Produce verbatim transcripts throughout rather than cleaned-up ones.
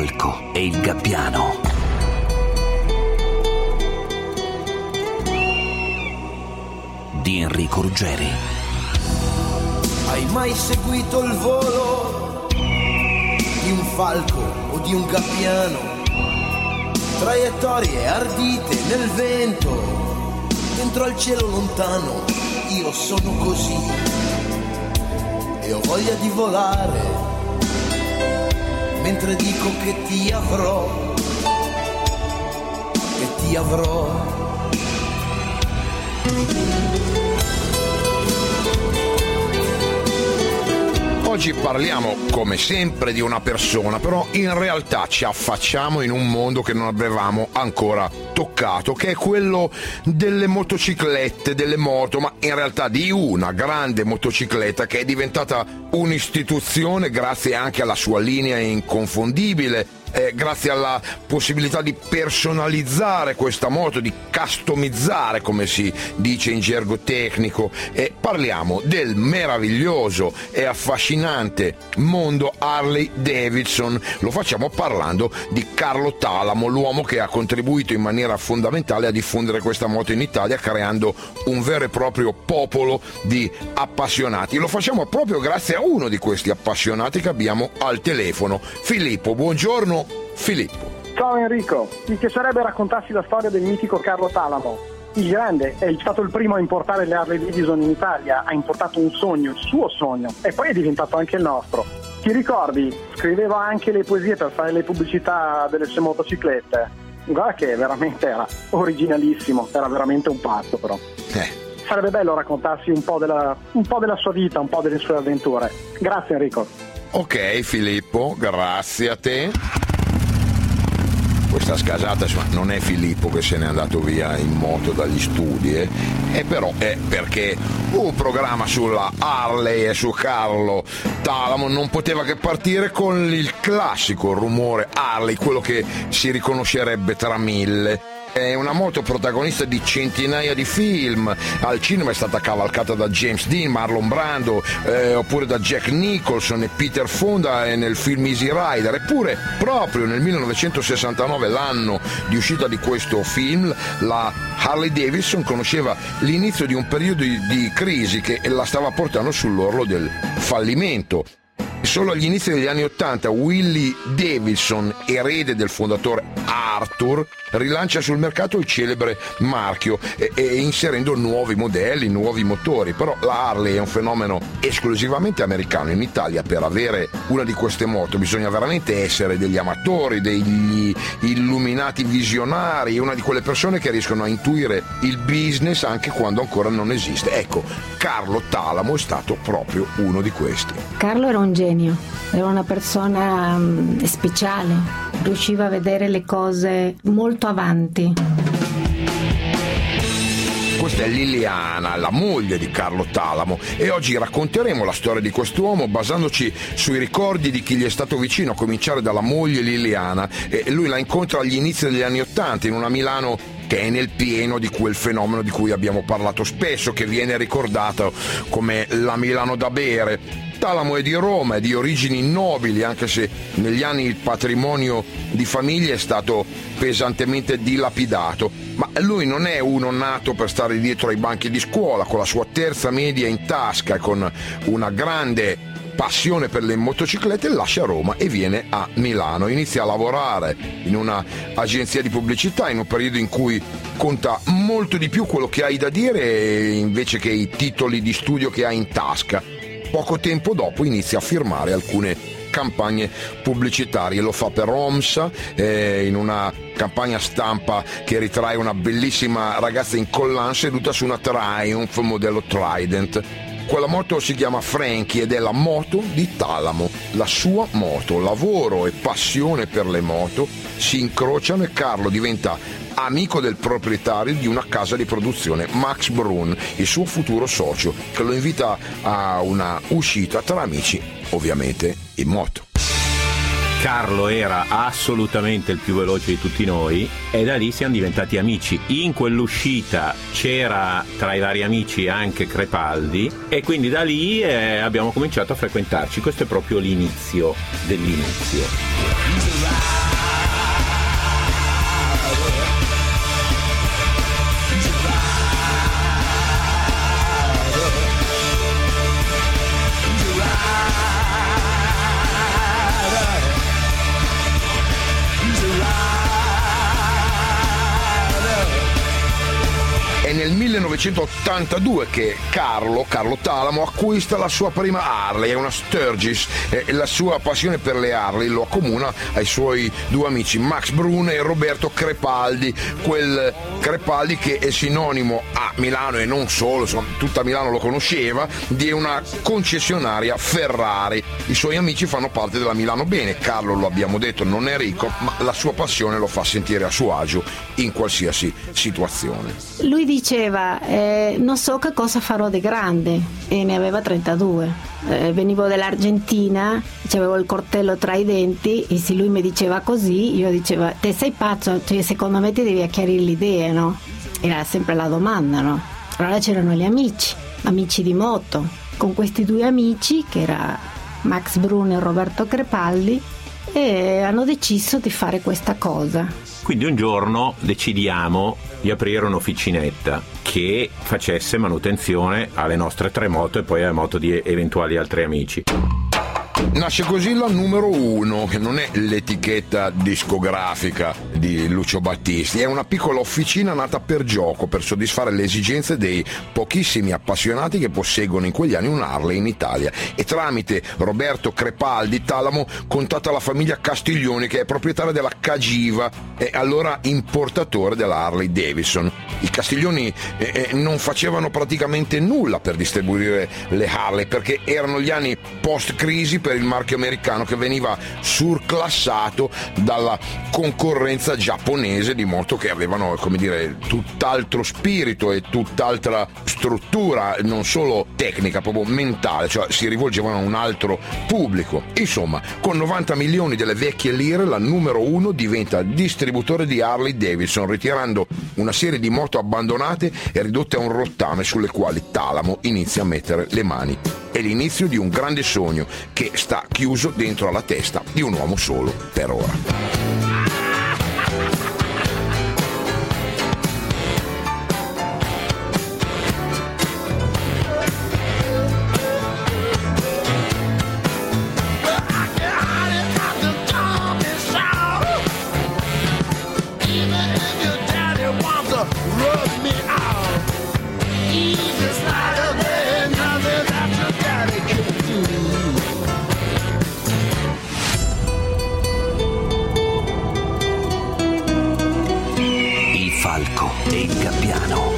Falco e il Gabbiano. Di Enrico Ruggeri. Hai mai seguito il volo di un falco o di un gabbiano? Traiettorie ardite nel vento, dentro al cielo lontano. Io sono così e ho voglia di volare, mentre dico che ti avrò, che ti avrò. Oggi parliamo, come sempre, di una persona, però in realtà ci affacciamo in un mondo che non avevamo ancora toccato, che è quello delle motociclette, delle moto, ma in realtà di una grande motocicletta che è diventata un'istituzione grazie anche alla sua linea inconfondibile. Eh, grazie alla possibilità di personalizzare questa moto, di customizzare, come si dice in gergo tecnico. Eh, parliamo del meraviglioso e affascinante mondo Harley Davidson. Lo facciamo parlando di Carlo Talamo, l'uomo che ha contribuito in maniera fondamentale a diffondere questa moto in Italia, creando un vero e proprio popolo di appassionati. Lo facciamo proprio grazie a uno di questi appassionati che abbiamo al telefono. Filippo, buongiorno. Filippo. Ciao Enrico, mi piacerebbe raccontarsi la storia del mitico Carlo Talamo. Il grande è stato il primo a importare le Harley Davidson in Italia, ha importato un sogno, il suo sogno, e poi è diventato anche il nostro. Ti ricordi? Scriveva anche le poesie per fare le pubblicità delle sue motociclette. Guarda che veramente era originalissimo, era veramente un pazzo però. Eh. Sarebbe bello raccontarsi un po' della, un po' della sua vita, un po' delle sue avventure. Grazie Enrico. Ok Filippo, grazie a te. Questa scasata, insomma, non è Filippo che se n'è andato via in moto dagli studi, eh? E però è perché un programma sulla Harley e su Carlo Talamo non poteva che partire con il classico rumore Harley, quello che si riconoscerebbe tra mille. È una moto protagonista di centinaia di film, al cinema è stata cavalcata da James Dean, Marlon Brando, eh, oppure da Jack Nicholson e Peter Fonda e nel film Easy Rider. Eppure proprio nel millenovecentosessantanove, l'anno di uscita di questo film, la Harley Davidson conosceva l'inizio di un periodo di, di crisi che la stava portando sull'orlo del fallimento. Solo agli inizi degli anni Ottanta Willie Davidson, erede del fondatore Arthur, rilancia sul mercato il celebre marchio e, e inserendo nuovi modelli, nuovi motori. Però la Harley è un fenomeno esclusivamente americano. In Italia per avere una di queste moto bisogna veramente essere degli amatori, degli illuminati visionari, una di quelle persone che riescono a intuire il business anche quando ancora non esiste. Ecco, Carlo Talamo è stato proprio uno di questi. Carlo era un genio, era una persona um, speciale, riusciva a vedere le cose molto avanti. Questa è Liliana, la moglie di Carlo Talamo, e oggi racconteremo la storia di quest'uomo basandoci sui ricordi di chi gli è stato vicino, a cominciare dalla moglie Liliana. E lui la incontra agli inizi degli anni Ottanta in una Milano che è nel pieno di quel fenomeno di cui abbiamo parlato spesso, che viene ricordato come la Milano da bere. Talamo è di Roma, è di origini nobili, anche se negli anni il patrimonio di famiglia è stato pesantemente dilapidato. Ma lui non è uno nato per stare dietro ai banchi di scuola. Con la sua terza media in tasca e con una grande passione per le motociclette lascia Roma e viene a Milano. Inizia a lavorare in una agenzia di pubblicità in un periodo in cui conta molto di più quello che hai da dire invece che i titoli di studio che hai in tasca. Poco tempo dopo inizia a firmare alcune campagne pubblicitarie. Lo fa per Omsa, eh, in una campagna stampa che ritrae una bellissima ragazza in collan seduta su una Triumph modello Trident. Quella moto si chiama Frankie ed è la moto di Talamo. La sua moto, lavoro e passione per le moto si incrociano e Carlo diventa amico del proprietario di una casa di produzione, Max Brun, il suo futuro socio, che lo invita a una uscita tra amici, ovviamente in moto. Carlo era assolutamente il più veloce di tutti noi e da lì siamo diventati amici. In quell'uscita c'era tra i vari amici anche Crepaldi e quindi da lì eh, abbiamo cominciato a frequentarci. Questo è proprio l'inizio dell'inizio. millenovecentottantadue che Carlo, Carlo Talamo acquista la sua prima Harley, è una Sturgis, e la sua passione per le Harley lo accomuna ai suoi due amici Max Brune e Roberto Crepaldi, quel Crepaldi che è sinonimo a Milano e non solo, insomma, tutta Milano lo conosceva, di una concessionaria Ferrari. I suoi amici fanno parte della Milano Bene. Carlo, lo abbiamo detto, non è ricco, ma la sua passione lo fa sentire a suo agio in qualsiasi situazione. Lui diceva eh, non so che cosa farò di grande, e ne aveva trentadue. Eh, venivo dall'Argentina, avevo il coltello tra i denti, e se lui mi diceva così io dicevo te sei pazzo, cioè, secondo me ti devi chiarire l'idea, no? Era sempre la domanda, no? Allora c'erano gli amici, amici di moto, con questi due amici che era Max Brune e Roberto Crepaldi, e hanno deciso di fare questa cosa. Quindi un giorno decidiamo di aprire un'officinetta che facesse manutenzione alle nostre tre moto e poi alle moto di eventuali altri amici. Nasce così la numero uno, che non è l'etichetta discografica di Lucio Battisti, è una piccola officina nata per gioco, per soddisfare le esigenze dei pochissimi appassionati che posseggono in quegli anni un Harley in Italia, e tramite Roberto Crepaldi Talamo contatta la famiglia Castiglioni, che è proprietaria della Cagiva e allora importatore della Harley Davidson. I Castiglioni eh, non facevano praticamente nulla per distribuire le Harley, perché erano gli anni post-crisi per il marchio americano, che veniva surclassato dalla concorrenza giapponese di moto che avevano, come dire, tutt'altro spirito e tutt'altra struttura, non solo tecnica, proprio mentale, cioè si rivolgevano a un altro pubblico. Insomma, con novanta milioni delle vecchie lire la numero uno diventa distributore di Harley Davidson, ritirando una serie di moto abbandonate e ridotte a un rottame sulle quali Talamo inizia a mettere le mani. È l'inizio di un grande sogno che sta chiuso dentro alla testa di un uomo solo per ora. E il Gabbiano.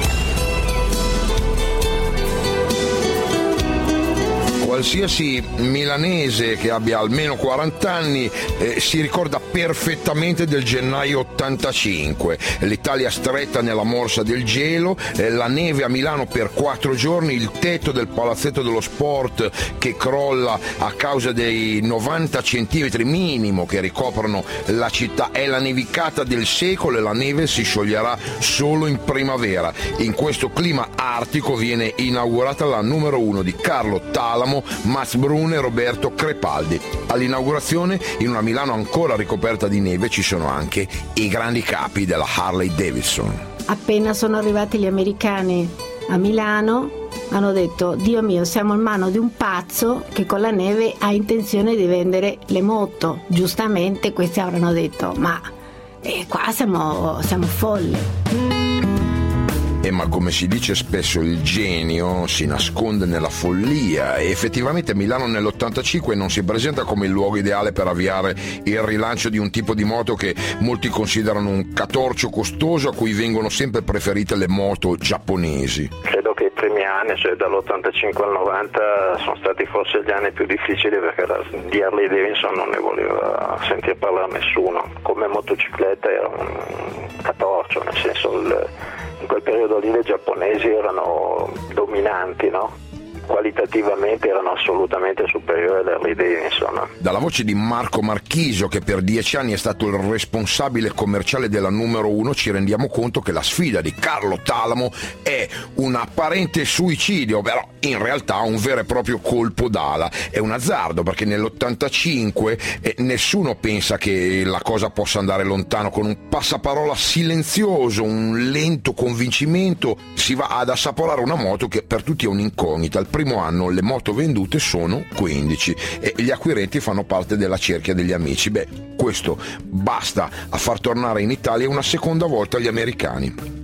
Qualsiasi milanese che abbia almeno quaranta anni eh, si ricorda perfettamente del gennaio ottantacinque, l'Italia stretta nella morsa del gelo, eh, la neve a Milano per quattro giorni, il tetto del palazzetto dello sport che crolla a causa dei novanta centimetri minimo che ricoprono la città. È la nevicata del secolo e la neve si scioglierà solo in primavera. In questo clima artico viene inaugurata la numero uno di Carlo Talamo, Max Brune e Roberto Crepaldi. All'inaugurazione, in una Milano ancora ricoperta di neve, ci sono anche i grandi capi della Harley Davidson. Appena sono arrivati gli americani a Milano, hanno detto: Dio mio, siamo in mano di un pazzo che con la neve ha intenzione di vendere le moto. Giustamente questi avranno detto: ma eh, qua siamo, siamo folli. Eh, ma come si dice spesso, il genio si nasconde nella follia, e effettivamente Milano nell'ottantacinque non si presenta come il luogo ideale per avviare il rilancio di un tipo di moto che molti considerano un catorcio costoso, a cui vengono sempre preferite le moto giapponesi. Credo che i primi anni, cioè dall'ottantacinque al novanta, sono stati forse gli anni più difficili, perché di Harley Davidson non ne voleva sentire parlare nessuno. Come motocicletta era un catorcio, nel senso il in quel periodo lì le giapponesi erano dominanti, no? Qualitativamente erano assolutamente superiori alle Harley Davidson. Dalla voce di Marco Marchisio, che per dieci anni è stato il responsabile commerciale della numero uno, ci rendiamo conto che la sfida di Carlo Talamo è un apparente suicidio, però in realtà un vero e proprio colpo d'ala. È un azzardo, perché nell'ottantacinque eh, nessuno pensa che la cosa possa andare lontano. Con un passaparola silenzioso, un lento convincimento, si va ad assaporare una moto che per tutti è un'incognita. Al primo anno le moto vendute sono quindici e gli acquirenti fanno parte della cerchia degli amici. Beh, questo basta a far tornare in Italia una seconda volta gli americani.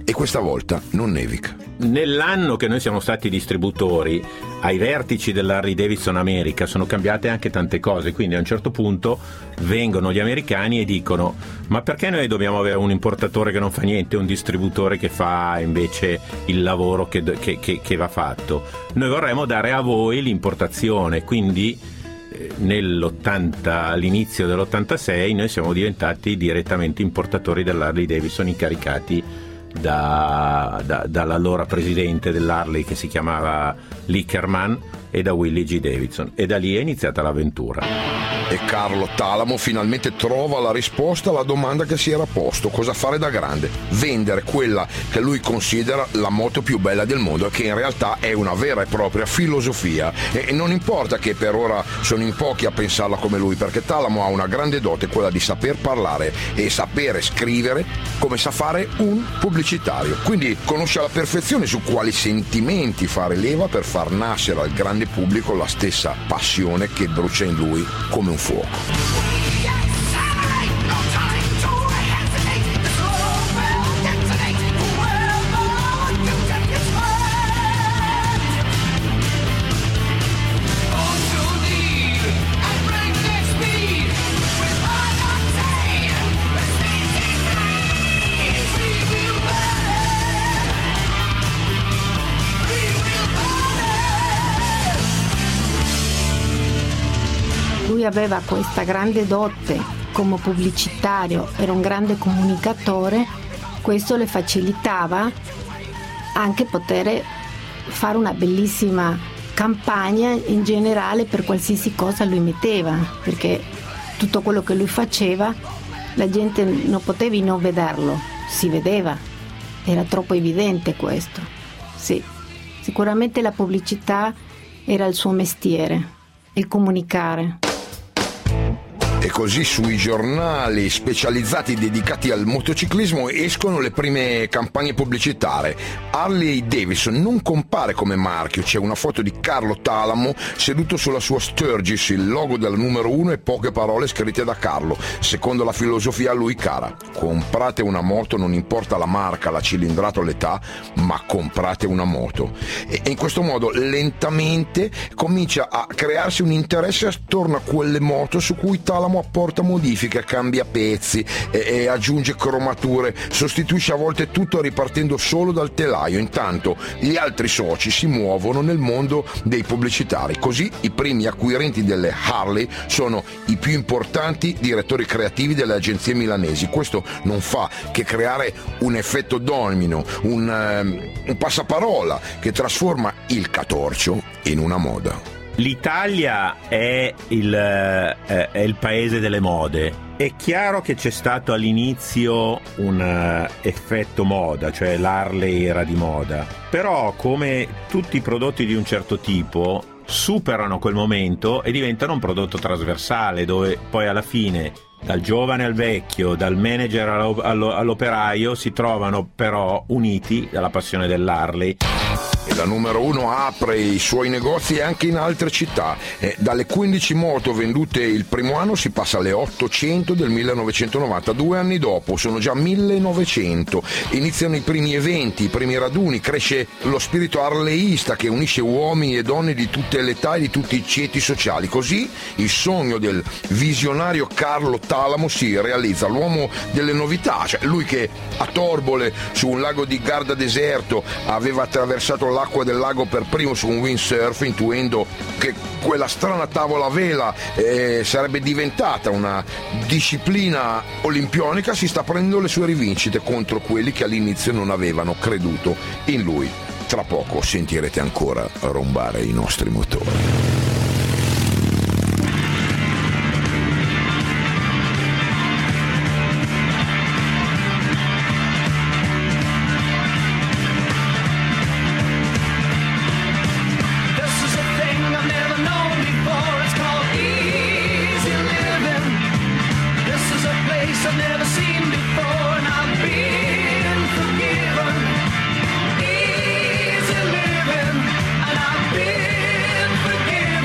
e questa volta non nevica. Nell'anno che noi siamo stati distributori, ai vertici dell'Harley Davidson America sono cambiate anche tante cose, quindi a un certo punto vengono gli americani e dicono: ma perché noi dobbiamo avere un importatore che non fa niente, un distributore che fa invece il lavoro che, che, che, che va fatto? Noi vorremmo dare a voi l'importazione, quindi eh, nell'ottanta, all'inizio dell'ottantasei noi siamo diventati direttamente importatori dell'Harley Davidson, incaricati Da, da, dall'allora presidente dell'Harley, che si chiamava Lickerman, e da Willie G. Davidson, e da lì è iniziata l'avventura. E Carlo Talamo finalmente trova la risposta alla domanda che si era posto: cosa fare da grande? Vendere quella che lui considera la moto più bella del mondo, e che in realtà è una vera e propria filosofia, e non importa che per ora sono in pochi a pensarla come lui, perché Talamo ha una grande dote, quella di saper parlare e sapere scrivere come sa fare un pubblicitario. Quindi conosce alla perfezione su quali sentimenti fare leva per far nascere al grande pubblico la stessa passione che brucia in lui come un fuoco. Lui aveva questa grande dote come pubblicitario, era un grande comunicatore, questo le facilitava anche poter fare una bellissima campagna in generale per qualsiasi cosa lui metteva, perché tutto quello che lui faceva la gente non poteva non vederlo, si vedeva, era troppo evidente questo. Sì, sicuramente la pubblicità era il suo mestiere, il comunicare. E così sui giornali specializzati dedicati al motociclismo escono le prime campagne pubblicitarie. Harley Davidson non compare come marchio, c'è una foto di Carlo Talamo seduto sulla sua Sturgis, il logo della numero uno e poche parole scritte da Carlo. Secondo la filosofia a lui cara: comprate una moto, non importa la marca, la cilindrata o l'età, ma comprate una moto. E in questo modo lentamente comincia a crearsi un interesse attorno a quelle moto su cui Talamo apporta modifiche, cambia pezzi e, e aggiunge cromature, sostituisce a volte tutto ripartendo solo dal telaio. Intanto gli altri soci si muovono nel mondo dei pubblicitari, così i primi acquirenti delle Harley sono i più importanti direttori creativi delle agenzie milanesi. Questo non fa che creare un effetto domino, un, um, un passaparola che trasforma il catorcio in una moda. L'Italia è il, eh, è il paese delle mode. È chiaro che c'è stato all'inizio un uh, effetto moda, cioè l'Harley era di moda, però come tutti i prodotti di un certo tipo superano quel momento e diventano un prodotto trasversale, dove poi alla fine dal giovane al vecchio, dal manager allo, allo, all'operaio si trovano però uniti dalla passione dell'Harley. E la numero uno apre i suoi negozi anche in altre città. Eh, dalle quindici moto vendute il primo anno si passa alle ottocento del millenovecentonovanta. Due anni dopo sono già millenovecento. Iniziano i primi eventi, i primi raduni, cresce lo spirito harleyista che unisce uomini e donne di tutte le età e di tutti i ceti sociali. Così il sogno del visionario Carlo Talamo si realizza, l'uomo delle novità, cioè lui che a Torbole su un lago di Garda deserto aveva attraversato l'acqua del lago per primo su un windsurf, intuendo che quella strana tavola a vela eh, sarebbe diventata una disciplina olimpionica, si sta prendendo le sue rivincite contro quelli che all'inizio non avevano creduto in lui. Tra poco sentirete ancora rombare i nostri motori. Easy living, and I've been forgiven.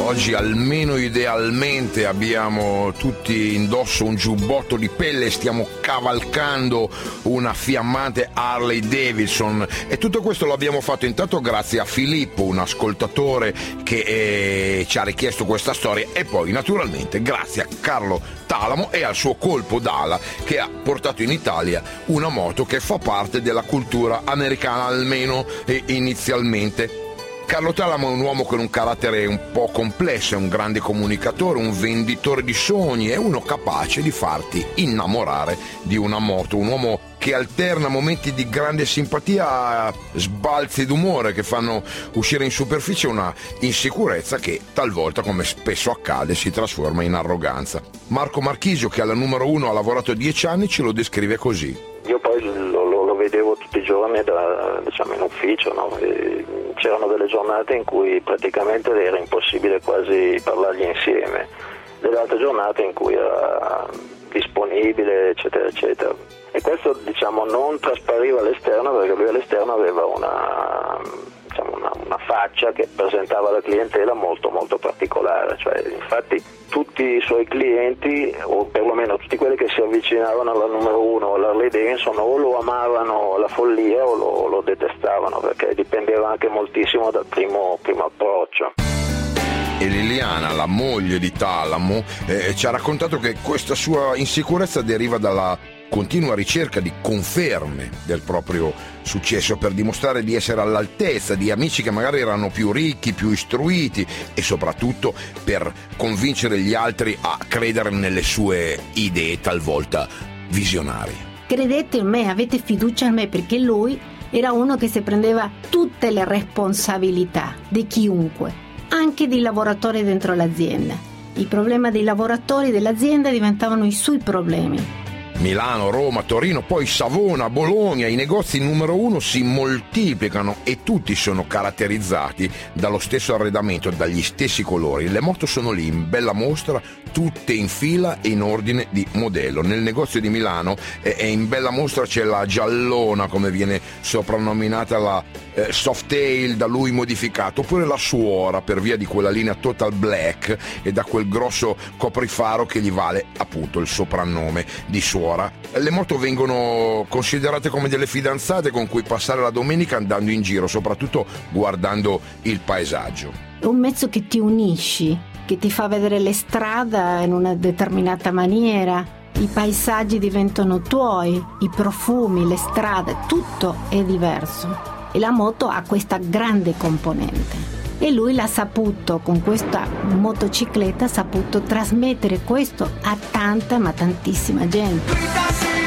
oggi almeno idealmente abbiamo tutti indosso un giubbotto di pelle e stiamo cavalcando una fiammante Harley Davidson, e tutto questo lo abbiamo fatto intanto grazie a Filippo, un ascoltatore che eh, ci ha richiesto questa storia, e poi naturalmente grazie a Carlo Talamo e al suo colpo d'ala che ha portato in Italia una moto che fa parte della cultura americana, almeno eh, inizialmente. Carlo Talamo è un uomo con un carattere un po' complesso, è un grande comunicatore, un venditore di sogni, è uno capace di farti innamorare di una moto, un uomo che alterna momenti di grande simpatia a sbalzi d'umore che fanno uscire in superficie una insicurezza che talvolta, come spesso accade, si trasforma in arroganza. Marco Marchisio, che alla numero uno ha lavorato dieci anni, ce lo descrive così. Io poi lo, lo, lo vedevo tutti i giorni da, diciamo, in ufficio, no? E c'erano delle giornate in cui praticamente era impossibile quasi parlargli insieme, delle altre giornate in cui era disponibile, eccetera eccetera, e questo, diciamo, non traspariva all'esterno perché lui all'esterno aveva una, diciamo, una, una faccia che presentava la clientela molto molto particolare, cioè infatti tutti i suoi clienti, o perlomeno tutti quelli che si avvicinavano alla numero uno o all'Harley Davidson, o lo amavano alla follia o lo, lo detestavano, perché dipendeva anche moltissimo dal primo, primo approccio. E Liliana, la moglie di Talamo, eh, ci ha raccontato che questa sua insicurezza deriva dalla continua ricerca di conferme del proprio successo per dimostrare di essere all'altezza di amici che magari erano più ricchi, più istruiti, e soprattutto per convincere gli altri a credere nelle sue idee talvolta visionarie. Credete in me, avete fiducia in me, perché lui era uno che si prendeva tutte le responsabilità di chiunque, anche dei lavoratori dentro l'azienda. I problemi dei lavoratori dell'azienda diventavano i suoi problemi. Milano, Roma, Torino, poi Savona, Bologna, i negozi numero uno si moltiplicano e tutti sono caratterizzati dallo stesso arredamento, dagli stessi colori. Le moto sono lì in bella mostra, tutte in fila e in ordine di modello. Nel negozio di Milano e eh, in bella mostra c'è la giallona, come viene soprannominata, la eh, Softail da lui modificato, oppure la suora per via di quella linea Total Black e da quel grosso coprifaro che gli vale appunto il soprannome di suora. Le moto vengono considerate come delle fidanzate con cui passare la domenica andando in giro, soprattutto guardando il paesaggio. È un mezzo che ti unisci, che ti fa vedere le strade in una determinata maniera, i paesaggi diventano tuoi, i profumi, le strade, tutto è diverso. E la moto ha questa grande componente. E lui l'ha saputo, con questa motocicletta, ha saputo trasmettere questo a tanta, ma tantissima gente.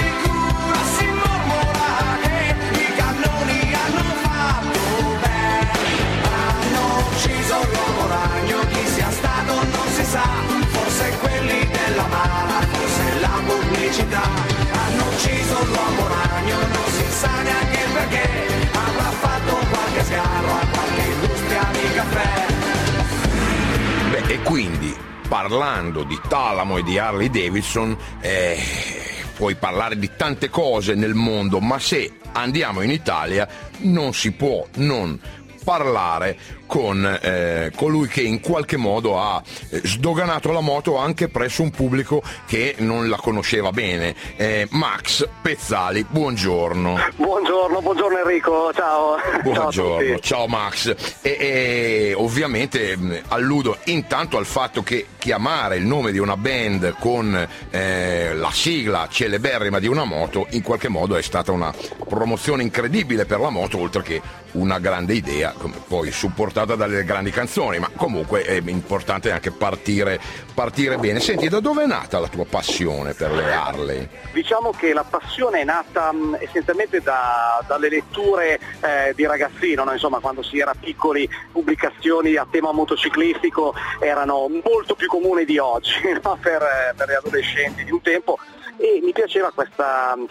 Hanno ucciso l'uomo ragno, non si sa neanche perché, avrà fatto qualche sgarro a qualche industria di caffè. Beh, e quindi, parlando di Talamo e di Harley Davidson, eh, puoi parlare di tante cose nel mondo, ma se andiamo in Italia non si può non parlare con eh, colui che in qualche modo ha eh, sdoganato la moto anche presso un pubblico che non la conosceva bene. eh, Max Pezzali, buongiorno. Buongiorno, buongiorno Enrico, ciao. Buongiorno, ciao, ciao Max. E, e ovviamente mh, alludo intanto al fatto che chiamare il nome di una band con eh, la sigla celeberrima di una moto in qualche modo è stata una promozione incredibile per la moto, oltre che una grande idea, poi supportata dalle grandi canzoni, ma comunque è importante anche partire, partire bene. Senti, da dove è nata la tua passione per le Harley? Diciamo che la passione è nata mh, essenzialmente da, dalle letture eh, di ragazzino, no? Insomma, quando si era piccoli, pubblicazioni a tema motociclistico erano molto più comuni di oggi, no? per, per gli adolescenti di un tempo. E mi piaceva questa, insomma,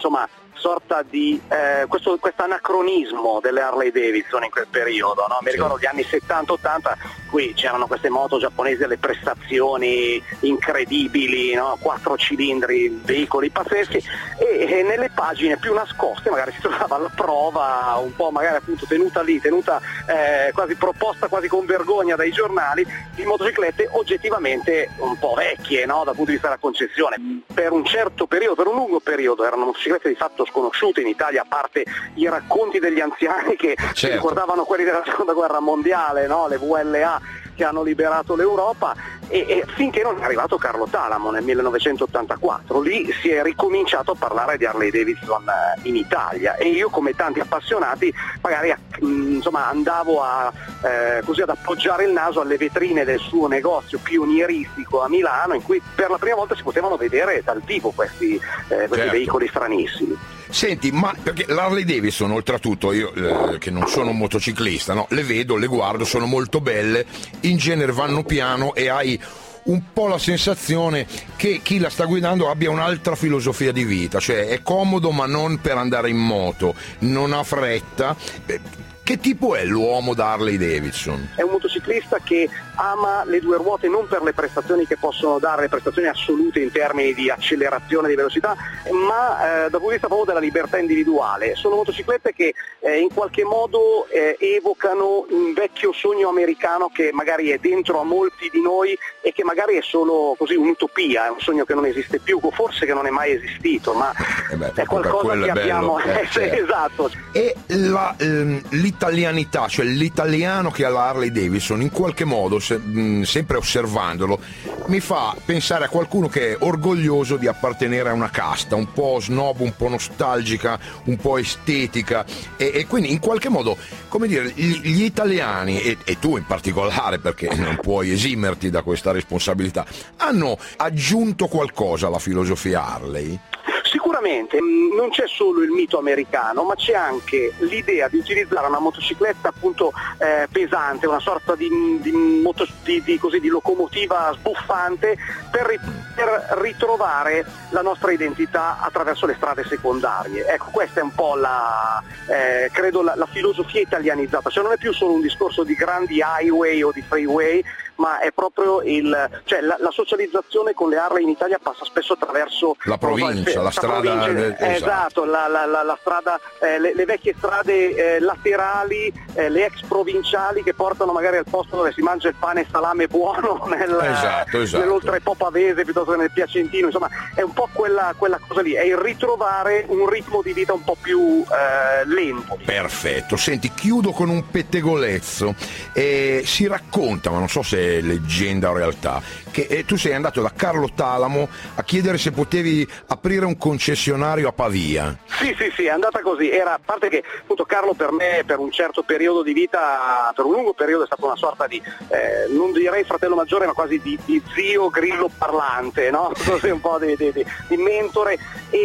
sorta di eh, questo anacronismo delle Harley Davidson in quel periodo, no? Mi ricordo gli anni settanta ottanta, qui c'erano queste moto giapponesi alle prestazioni incredibili, no? Quattro cilindri, veicoli pazzeschi, e, e nelle pagine più nascoste magari si trovava la prova un po' magari appunto tenuta lì, tenuta eh, quasi proposta quasi con vergogna dai giornali, di motociclette oggettivamente un po' vecchie, no? Dal punto di vista della concezione. Per un certo periodo, per un lungo periodo, erano motociclette di fatto sconosciute in Italia, a parte i racconti degli anziani che certo. si ricordavano quelli della seconda guerra mondiale, no? Le V L A che hanno liberato l'Europa, e, e finché non è arrivato Carlo Talamo nel millenovecentottantaquattro, lì si è ricominciato a parlare di Harley Davidson in Italia, e io, come tanti appassionati, magari insomma andavo a eh, così ad appoggiare il naso alle vetrine del suo negozio pionieristico a Milano, in cui per la prima volta si potevano vedere dal vivo questi, eh, questi certo. veicoli stranissimi. Senti, ma perché l'Harley Davidson, oltretutto, io eh, che non sono un motociclista, no, le vedo, le guardo, sono molto belle, in genere vanno piano e hai un po' la sensazione che chi la sta guidando abbia un'altra filosofia di vita, cioè è comodo ma non per andare in moto, non ha fretta. Che tipo è l'uomo da Harley Davidson? È un motociclista che ama le due ruote non per le prestazioni che possono dare, le prestazioni assolute in termini di accelerazione, di velocità, ma eh, dal punto di vista proprio della libertà individuale. Sono motociclette che eh, in qualche modo eh, evocano un vecchio sogno americano che magari è dentro a molti di noi e che magari è solo così un'utopia, è un sogno che non esiste più, o forse che non è mai esistito, ma eh beh, è qualcosa che è abbiamo. Eh, certo. Esatto. E la, ehm, l'italianità, cioè l'italiano che ha la Harley Davidson, in qualche modo, se, mh, sempre osservandolo, mi fa pensare a qualcuno che è orgoglioso di appartenere a una casta, un po' snob, un po' nostalgica, un po' estetica, e, e quindi in qualche modo, come dire, gli, gli italiani, e, e tu in particolare, perché non puoi esimerti da questa responsabilità, hanno aggiunto qualcosa alla filosofia Harley? Sicuramente non c'è solo il mito americano, ma c'è anche l'idea di utilizzare una motocicletta appunto eh, pesante, una sorta di, di, moto, di, di, così, di locomotiva sbuffante per, per ritrovare la nostra identità attraverso le strade secondarie. Ecco, questa è un po' la, eh, credo la, la filosofia italianizzata, cioè non è più solo un discorso di grandi highway o di freeway, ma è proprio il, cioè la, la socializzazione con le Harley in Italia passa spesso attraverso la provincia, la, la strada provincia, del, esatto, esatto la, la, la, la strada, eh, le, le vecchie strade eh, laterali, eh, le ex provinciali che portano magari al posto dove si mangia il pane e salame buono nel, esatto, esatto. nell'oltrepo pavese piuttosto che nel piacentino, insomma è un po' quella, quella cosa lì, è il ritrovare un ritmo di vita un po' più eh, lento. Perfetto, senti, chiudo con un pettegolezzo. Eh, si racconta, ma non so se è leggenda o realtà, che eh, tu sei andato da Carlo Talamo a chiedere se potevi aprire un concessionario a Pavia. Sì, sì, sì, è andata così. Era, a parte che appunto Carlo per me per un certo periodo di vita, per un lungo periodo, è stato una sorta di, eh, non direi fratello maggiore, ma quasi di, di zio grillo parlante, no? Così un po' di, di, di, di mentore.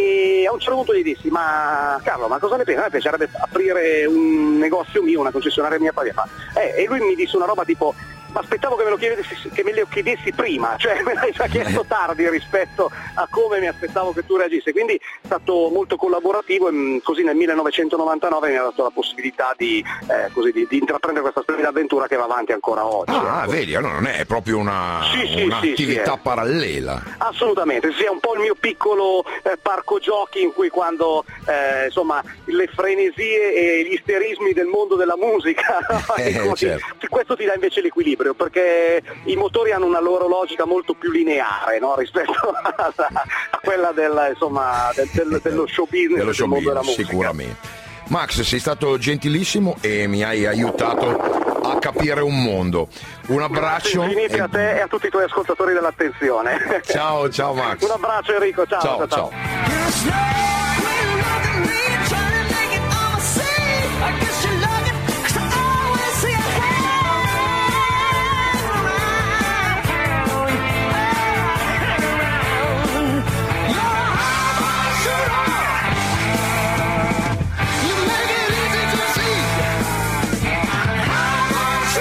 E a un certo punto gli dissi: ma Carlo, ma cosa ne pensi? A me piacerebbe aprire un negozio mio, una concessionaria mia a Pavia. Eh, e lui mi disse una roba tipo: ma aspettavo che me lo chiedessi, che me lo chiedessi prima, cioè me l'hai già chiesto tardi rispetto a come mi aspettavo che tu reagissi, quindi è stato molto collaborativo e così nel millenovecentonovantanove mi ha dato la possibilità di, eh, così, di, di intraprendere questa splendida avventura che va avanti ancora oggi. Ah, ecco. Vedi, allora non è proprio una, sì, sì, un'attività sì, sì, parallela. Assolutamente, sì, è un po' il mio piccolo eh, parco giochi in cui quando eh, insomma le frenesie e gli isterismi del mondo della musica eh, certo. questo ti dà invece l'equilibrio, perché i motori hanno una loro logica molto più lineare, no? Rispetto a, a quella del, insomma, del, del, dello show business, dello show del mondo business, della musica. Sicuramente. Max, sei stato gentilissimo e mi hai aiutato a capire un mondo. Un abbraccio. Grazie infinite e... a te e a tutti i tuoi ascoltatori dell'attenzione. Ciao, ciao Max. Un abbraccio Enrico, ciao. Ciao, ciao. ciao.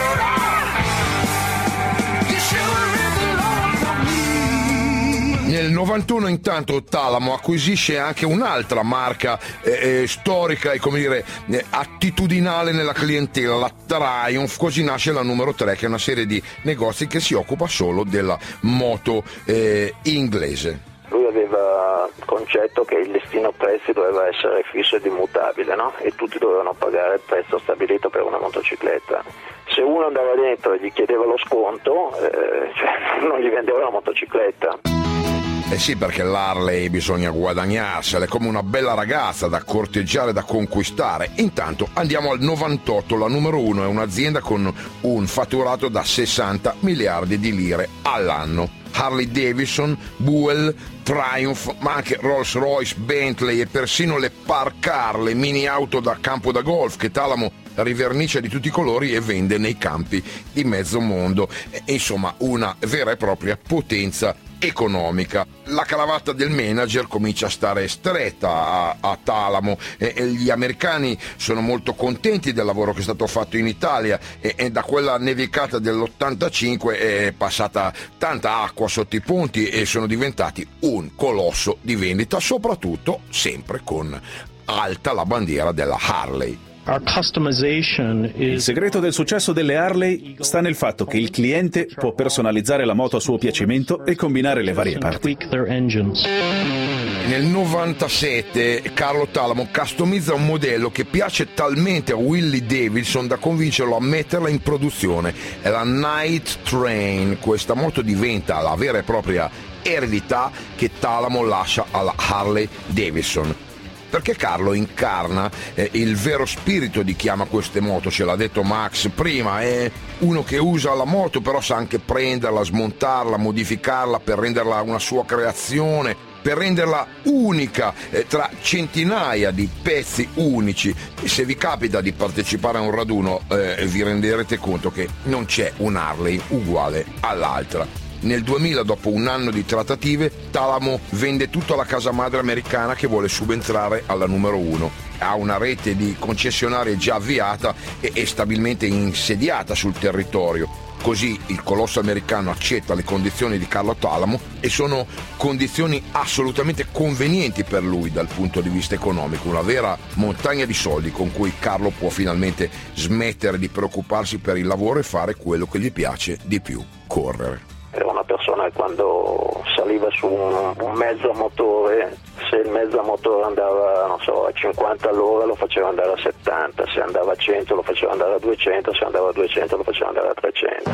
Nel novantuno intanto Talamo acquisisce anche un'altra marca eh, eh, storica e come dire eh, attitudinale nella clientela, la Triumph, così nasce la numero tre, che è una serie di negozi che si occupa solo della moto eh, inglese. Lui aveva il concetto che il listino prezzi doveva essere fisso ed immutabile, no? E tutti dovevano pagare il prezzo stabilito per una motocicletta. Se uno andava dentro e gli chiedeva lo sconto, eh, cioè, non gli vendeva la motocicletta. Eh sì, perché l'Harley bisogna guadagnarsela, è come una bella ragazza da corteggiare, da conquistare. Intanto andiamo al novantotto, la numero uno è un'azienda con un fatturato da sessanta miliardi di lire all'anno. Harley Davidson, Buell, Triumph, ma anche Rolls-Royce, Bentley e persino le Park Car, le mini auto da campo da golf che Talamo rivernicia di tutti i colori e vende nei campi di mezzo mondo. E, insomma, una vera e propria potenza economica. La cravatta del manager comincia a stare stretta a, a Talamo e, e gli americani sono molto contenti del lavoro che è stato fatto in Italia e, e da quella nevicata dell'ottantacinque è passata tanta acqua sotto i ponti e sono diventati un colosso di vendita, soprattutto sempre con alta la bandiera della Harley. Il segreto del successo delle Harley sta nel fatto che il cliente può personalizzare la moto a suo piacimento e combinare le varie parti. Nel novantasette Carlo Talamo customizza un modello che piace talmente a Willie Davidson da convincerlo a metterla in produzione. È la Night Train. Questa moto diventa la vera e propria eredità che Talamo lascia alla Harley Davidson. Perché Carlo incarna eh, il vero spirito di chi ama queste moto, ce l'ha detto Max prima, è uno che usa la moto però sa anche prenderla, smontarla, modificarla per renderla una sua creazione, per renderla unica eh, tra centinaia di pezzi unici. E se vi capita di partecipare a un raduno eh, vi renderete conto che non c'è un Harley uguale all'altra. Nel duemila, dopo un anno di trattative, Talamo vende tutto alla casa madre americana che vuole subentrare alla numero uno. Ha una rete di concessionarie già avviata e, e stabilmente insediata sul territorio. Così il colosso americano accetta le condizioni di Carlo Talamo e sono condizioni assolutamente convenienti per lui dal punto di vista economico, una vera montagna di soldi con cui Carlo può finalmente smettere di preoccuparsi per il lavoro e fare quello che gli piace di più, correre. Era una persona che quando saliva su un, un mezzo a motore, se il mezzo a motore andava, non so, a cinquanta all'ora lo faceva andare a settanta, se andava a cento lo faceva andare a duecento, se andava a duecento lo faceva andare a trecento.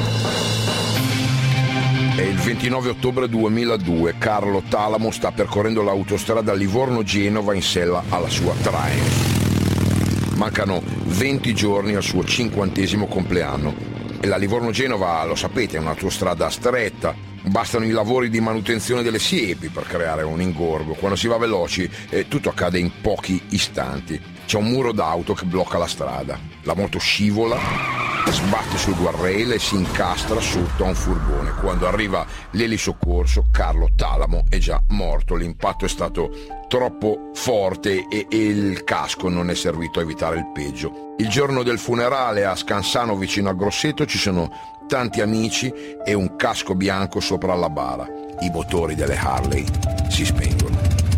È il ventinove ottobre duemiladue, Carlo Talamo sta percorrendo l'autostrada Livorno-Genova in sella alla sua Triumph. Mancano venti giorni al suo cinquantesimo compleanno. E la Livorno-Genova, lo sapete, è un'autostrada stretta, bastano i lavori di manutenzione delle siepi per creare un ingorgo. Quando si va veloci eh, tutto accade in pochi istanti. C'è un muro d'auto che blocca la strada, la moto scivola, sbatte sul guardrail e si incastra sotto a un furgone. Quando arriva l'elisoccorso, Carlo Talamo è già morto. L'impatto è stato troppo forte e, e il casco non è servito a evitare il peggio. Il giorno del funerale a Scansano vicino a Grosseto ci sono tanti amici e un casco bianco sopra la bara. I motori delle Harley si spengono.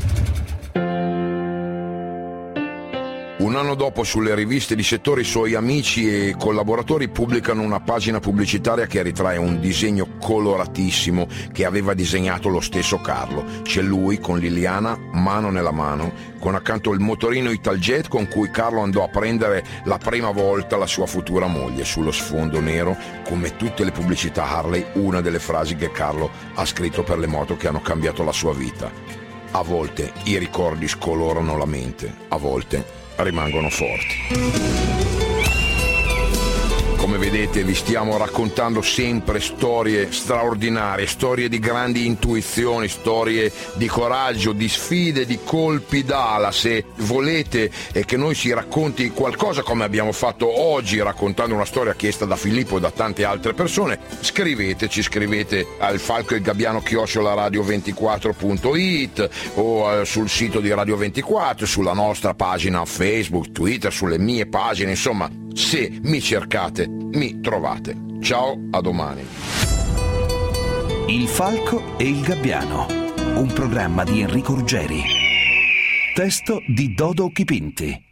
Un anno dopo, sulle riviste di settore, i suoi amici e collaboratori pubblicano una pagina pubblicitaria che ritrae un disegno coloratissimo che aveva disegnato lo stesso Carlo. C'è lui con Liliana mano nella mano, con accanto il motorino Italjet con cui Carlo andò a prendere la prima volta la sua futura moglie. Sullo sfondo nero, come tutte le pubblicità Harley, una delle frasi che Carlo ha scritto per le moto che hanno cambiato la sua vita. A volte i ricordi scolorano la mente, a volte rimangono forti. Come vedete, vi stiamo raccontando sempre storie straordinarie, storie di grandi intuizioni, storie di coraggio, di sfide, di colpi d'ala. Se volete e che noi ci racconti qualcosa, come abbiamo fatto oggi raccontando una storia chiesta da Filippo e da tante altre persone, scriveteci, scrivete al falco il gabbiano chiocciola radio ventiquattro punto it o sul sito di Radio ventiquattro, sulla nostra pagina Facebook, Twitter, sulle mie pagine, insomma, se mi cercate, mi trovate. Ciao, a domani. Il falco e il gabbiano. un programma di Enrico Ruggeri. Testo di Dodo Chipinti.